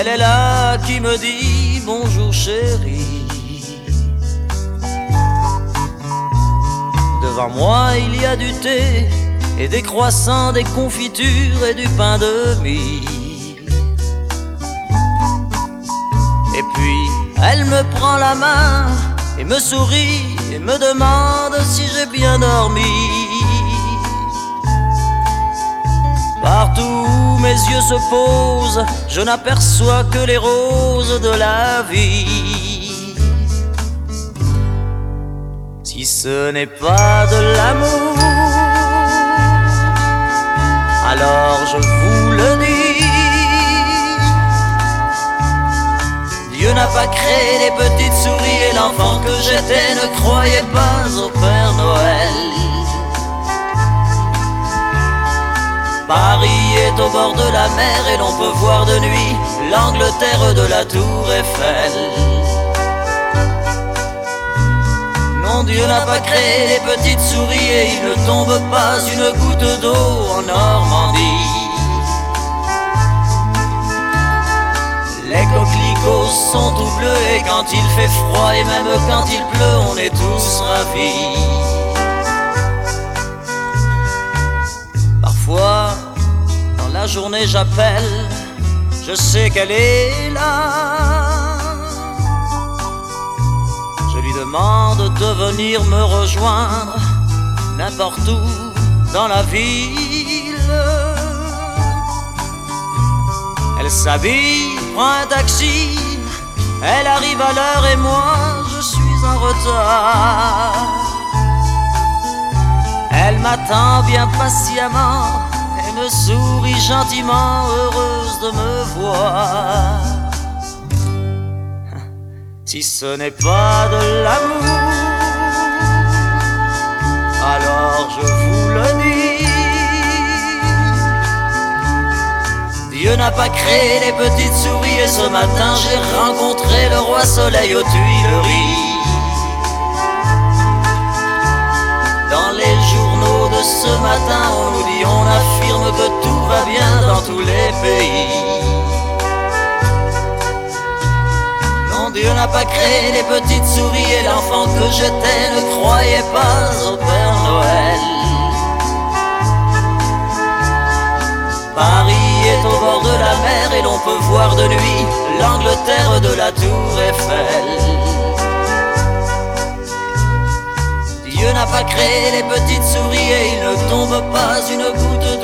Elle est là qui me dit bonjour chérie. Devant moi il y a du thé et des croissants, des confitures et du pain de mie. Et puis elle me prend la main et me sourit et me demande si j'ai bien dormi. Partout où mes yeux se posent, je n'aperçois que les roses de la vie. Si ce n'est pas de l'amour, alors je vous le dis, Dieu n'a pas créé les petites souris et l'enfant que j'étais ne croyait pas au Père Noël. Paris est au bord de la mer et l'on peut voir de nuit l'Angleterre de la Tour Eiffel. Non, Dieu n'a pas créé les petites souris et il ne tombe pas une goutte d'eau en Normandie. Les coquelicots sont tout bleus et quand il fait froid et même quand il pleut, on est tous ravis. Parfois, dans la journée j'appelle, je sais qu'elle est là. Je lui demande de venir me rejoindre n'importe où dans la ville. Elle s'habille, prend un taxi, elle arrive à l'heure et moi je suis en retard. Elle m'attend bien patiemment et me sourit gentiment, heureuse de me voir. Si ce n'est pas de l'amour, alors je vous le dis, Dieu n'a pas créé les petites souris et ce matin j'ai rencontré le roi Soleil aux Tuileries. Dans les journaux de ce matin, on nous dit, on affirme que tout va bien dans tous les pays. Non, Dieu n'a pas créé les petites souris et l'enfant que j'étais ne croyait pas au Père Noël. Paris est au bord de la mer et l'on peut voir de nuit l'Angleterre de la Tour Eiffel. Dieu n'a pas créé les petites souris et il ne tombe pas une goutte